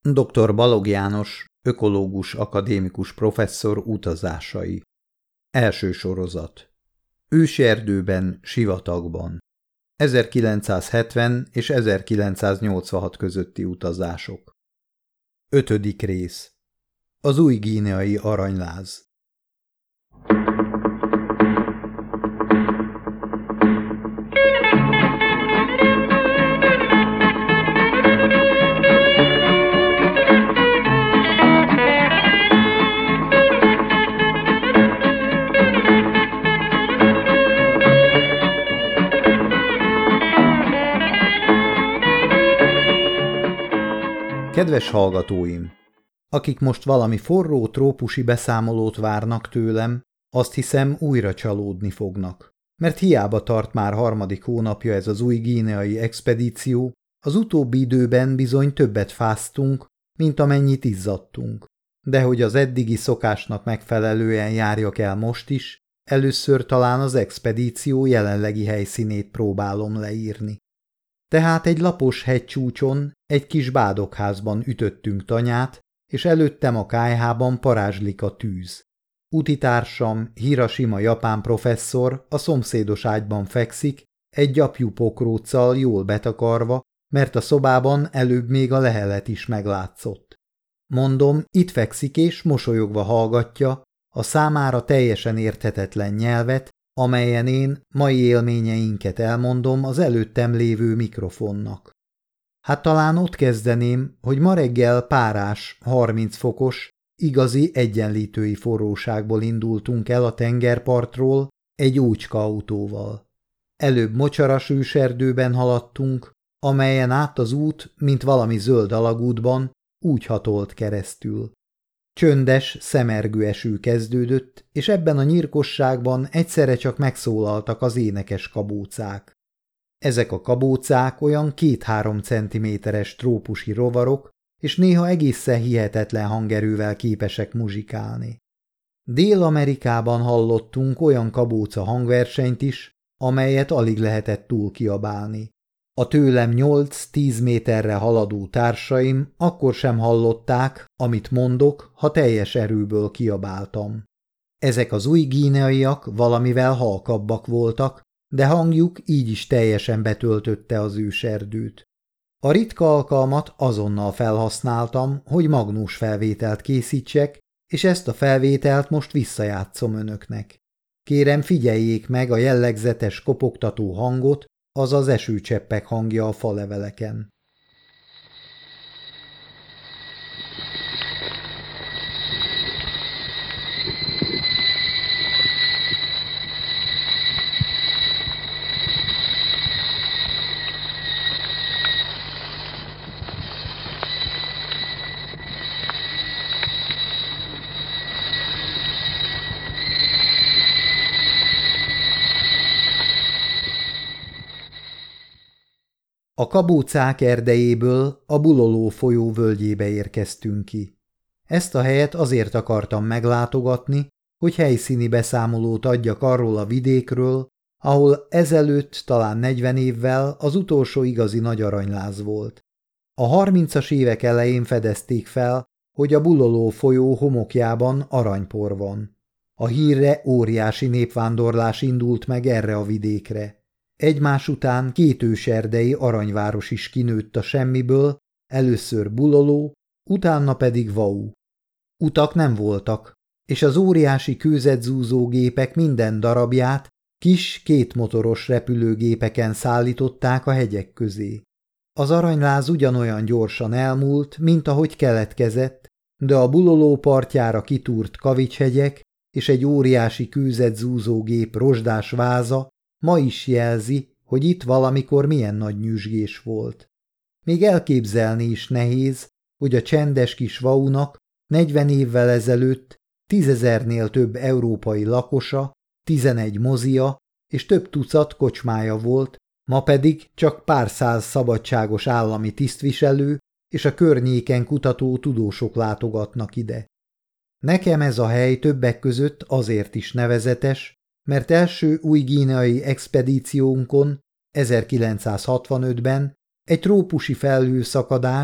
Dr. Balogh János, ökológus akadémikus professzor utazásai. Első sorozat. Őserdőben, sivatagban. 1970 és 1986 közötti utazások. 5. rész. Az új-guineai aranyláz. Kedves hallgatóim! Akik most valami forró trópusi beszámolót várnak tőlem, azt hiszem újra csalódni fognak. Mert hiába tart már 3. hónapja ez az új-guineai expedíció, az utóbbi időben bizony többet fáztunk, mint amennyit izzadtunk. De hogy az eddigi szokásnak megfelelően járjak el most is, először talán az expedíció jelenlegi helyszínét próbálom leírni. Tehát egy lapos hegycsúcson, egy kis bádokházban ütöttünk tanyát, és előttem a kályhában parázslik a tűz. Utitársam, Hiroshima japán professzor a szomszédos ágyban fekszik, egy gyapjú pokróccal jól betakarva, mert a szobában előbb még a lehelet is meglátszott. Mondom, itt fekszik és mosolyogva hallgatja a számára teljesen érthetetlen nyelvet, amelyen én mai élményeinket elmondom az előttem lévő mikrofonnak. Hát talán ott kezdeném, hogy ma reggel párás, 30 fokos, igazi egyenlítői forróságból indultunk el a tengerpartról egy ócska autóval. Előbb mocsaras őserdőben haladtunk, amelyen át az út, mint valami zöld alagútban, úgy hatolt keresztül. Csöndes, szemergő eső kezdődött, és ebben a nyírkosságban egyszerre csak megszólaltak az énekes kabócák. Ezek a kabócák olyan 2-3 centiméteres trópusi rovarok, és néha egészen hihetetlen hangerővel képesek muzsikálni. Dél-Amerikában hallottunk olyan kabóca hangversenyt is, amelyet alig lehetett túl kiabálni. A tőlem 8-10 méterre haladó társaim akkor sem hallották, amit mondok, ha teljes erőből kiabáltam. Ezek az új-guineaiak valamivel halkabbak voltak, de hangjuk így is teljesen betöltötte az őserdőt. A ritka alkalmat azonnal felhasználtam, hogy magnós felvételt készítsek, és ezt a felvételt most visszajátszom önöknek. Kérem, figyeljék meg a jellegzetes kopogtató hangot, azaz esőcseppek hangja a faleveleken. A kabócák erdejéből a Buloló folyó völgyébe érkeztünk ki. Ezt a helyet azért akartam meglátogatni, hogy helyszíni beszámolót adjak arról a vidékről, ahol ezelőtt talán 40 évvel az utolsó igazi nagy aranyláz volt. A 30-as évek elején fedezték fel, hogy a Buloló folyó homokjában aranypor van. A hírre óriási népvándorlás indult meg erre a vidékre. Egymás után 2 őserdei aranyváros is kinőtt a semmiből, először Buloló, utána pedig Vau. Utak nem voltak, és az óriási kőzetzúzó gépek minden darabját kis 2 motoros repülőgépeken szállították a hegyek közé. Az aranyláz ugyanolyan gyorsan elmúlt, mint ahogy keletkezett, de a Buloló partjára kitúrt kavicshegyek és egy óriási kőzetzúzó gép rozsdás váza ma is jelzi, hogy itt valamikor milyen nagy nyüzsgés volt. Még elképzelni is nehéz, hogy a csendes kis Vaunak 40 évvel ezelőtt 10 000-nél több európai lakosa, 11 mozia és több tucat kocsmája volt, ma pedig csak pár száz szabadságos állami tisztviselő és a környéken kutató tudósok látogatnak ide. Nekem ez a hely többek között azért is nevezetes, mert első új-guineai expedíciónkon 1965-ben egy trópusi felhőszakadás,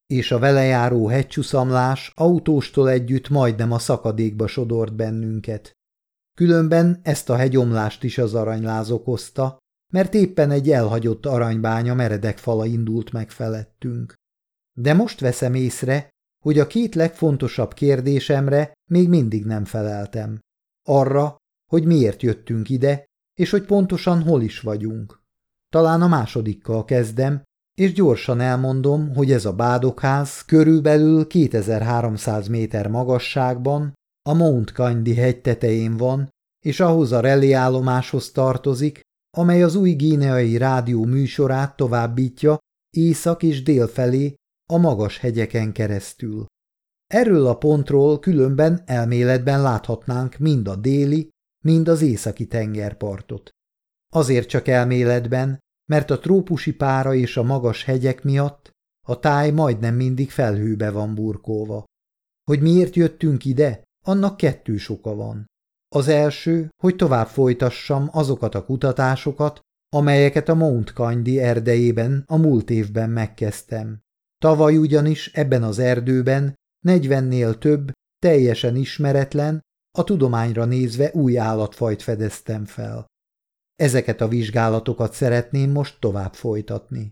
és a vele járó hegycsúszamlás autóstól együtt majdnem a szakadékba sodort bennünket. Különben ezt a hegyomlást is az aranyláz okozta, mert éppen egy elhagyott aranybánya meredek fala indult meg felettünk. De most veszem észre, hogy a két legfontosabb kérdésemre még mindig nem feleltem. Arra, hogy miért jöttünk ide, és hogy pontosan hol is vagyunk. Talán a másodikkal kezdem, és gyorsan elmondom, hogy ez a bádogház körülbelül 2300 méter magasságban a Mount Candy hegy tetején van, és ahhoz a reléállomáshoz tartozik, amely az Új-Guineai rádió műsorát továbbítja észak és dél felé a magas hegyeken keresztül. Erről a pontról különben elméletben láthatnánk mind a déli, mind az északi tengerpartot. Azért csak elméletben, mert a trópusi pára és a magas hegyek miatt a táj majdnem mindig felhőbe van burkolva. Hogy miért jöttünk ide, annak kettős oka van. Az első, hogy tovább folytassam azokat a kutatásokat, amelyeket a Mount Candy erdejében a múlt évben megkezdtem. Tavaly ugyanis ebben az erdőben 40-nél több, teljesen ismeretlen, a tudományra nézve új állatfajt fedeztem fel. Ezeket a vizsgálatokat szeretném most tovább folytatni.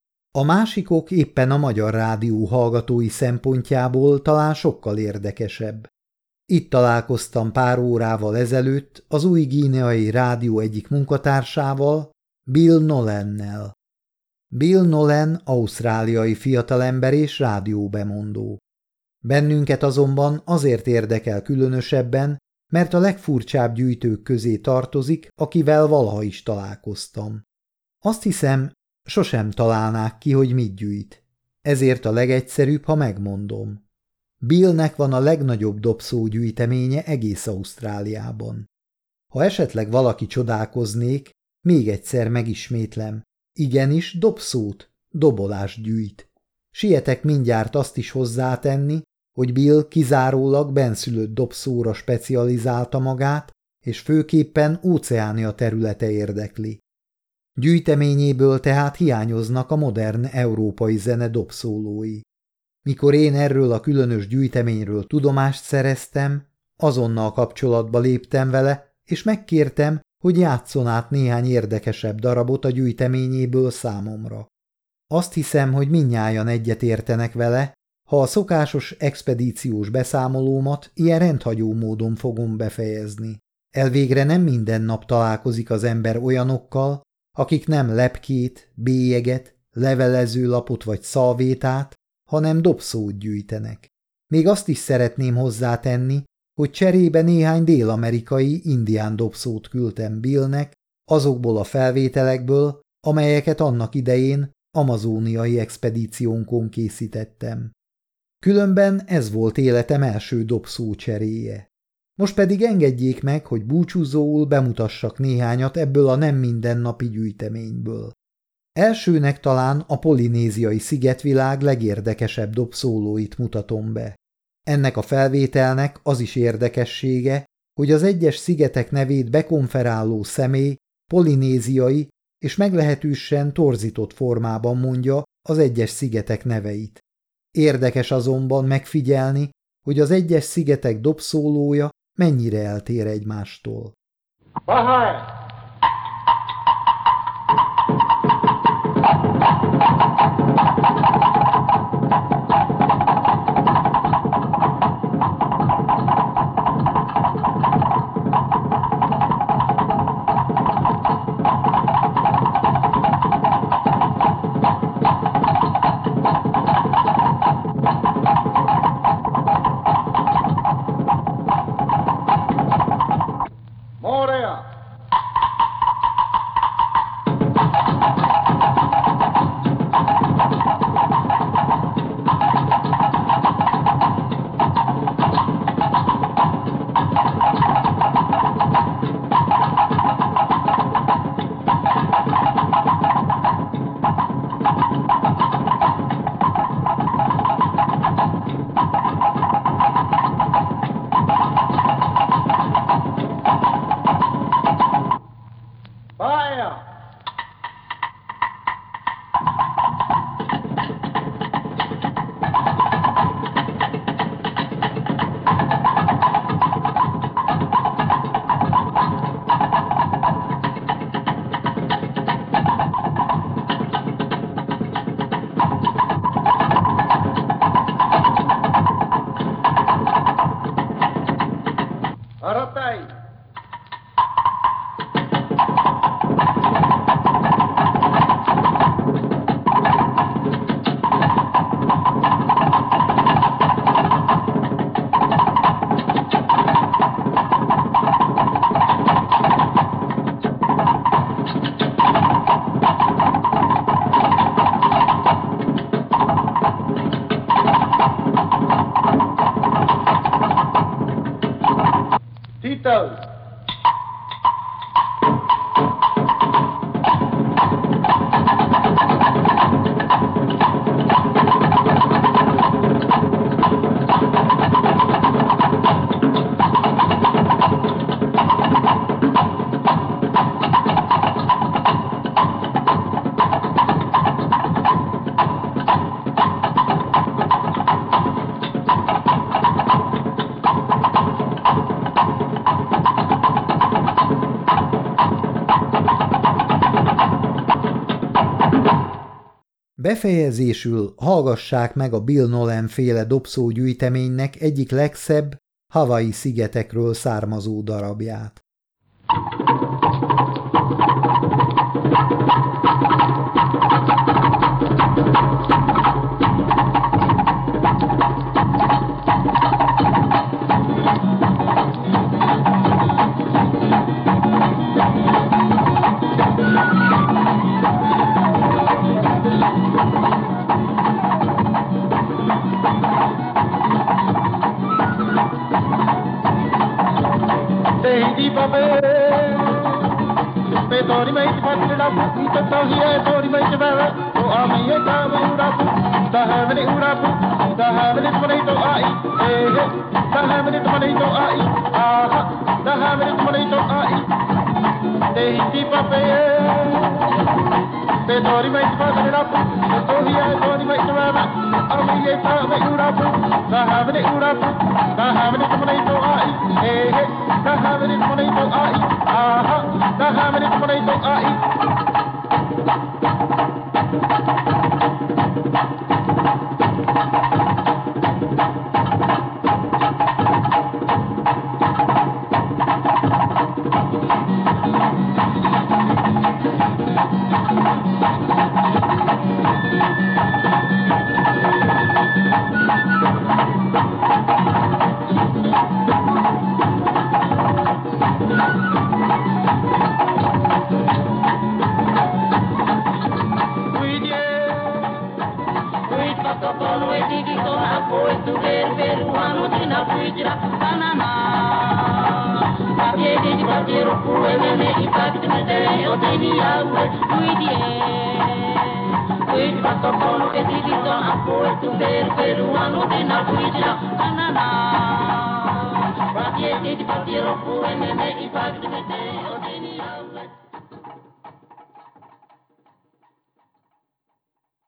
A másik ok éppen a Magyar Rádió hallgatói szempontjából talán sokkal érdekesebb. Itt találkoztam pár órával ezelőtt az Új-Guineai Rádió egyik munkatársával, Bill Nolannel. Bill Nolan ausztráliai fiatalember és rádióbemondó. Bennünket azonban azért érdekel különösebben, mert a legfurcsább gyűjtők közé tartozik, akivel valaha is találkoztam. Azt hiszem, sosem találnák ki, hogy mit gyűjt. Ezért a legegyszerűbb, ha megmondom. Billnek van a legnagyobb dobszógyűjteménye egész Ausztráliában. Ha esetleg valaki csodálkoznék, még egyszer megismétlem. Igenis, dobszót, dobolást gyűjt. Sietek mindjárt azt is hozzátenni, hogy Bill kizárólag bennszülött dobszóra specializálta magát, és főképpen Óceánia területe érdekli. Gyűjteményéből tehát hiányoznak a modern európai zene dobszólói. Mikor én erről a különös gyűjteményről tudomást szereztem, azonnal kapcsolatba léptem vele, és megkértem, hogy játsszon át néhány érdekesebb darabot a gyűjteményéből számomra. Azt hiszem, hogy mindnyájan egyet értenek vele, ha a szokásos expedíciós beszámolómat ilyen rendhagyó módon fogom befejezni. Elvégre nem minden nap találkozik az ember olyanokkal, akik nem lepkét, bélyeget, levelezőlapot vagy szalvétát, hanem dobszót gyűjtenek. Még azt is szeretném hozzátenni, hogy cserébe néhány dél-amerikai indián dobszót küldtem Billnek azokból a felvételekből, amelyeket annak idején amazóniai expedíciónkon készítettem. Különben ez volt életem első dobszó cseréje. Most pedig engedjék meg, hogy búcsúzóul bemutassak néhányat ebből a nem mindennapi gyűjteményből. Elsőnek talán a polinéziai szigetvilág legérdekesebb dobszólóit mutatom be. Ennek a felvételnek az is érdekessége, hogy az egyes szigetek nevét bekonferáló személy polinéziai és meglehetősen torzított formában mondja az egyes szigetek neveit. Érdekes azonban megfigyelni, hogy az egyes szigetek dobszólója mennyire eltér egymástól. Bahai! Morea! goes. Befejezésül hallgassák meg a Bill Nolan féle dobszógyűjteménynek egyik legszebb Hawaii szigetekről származó darabját. Tori mai patla pu ta hiya tori mai chava to amiye ka ura pu ta havne ura pu ta havne tumai to ai eh ta havne tumai to ai aha ta havne tumai to ai te ti pape te tori mai patla pu to hiya tori mai chava amiye ka ura pu ta havne tumai to ai eh ta havne tumai to ai aha ta havne tumai to ai peruano de Napuira, Anana. Pra que de partir o poema e para de meter o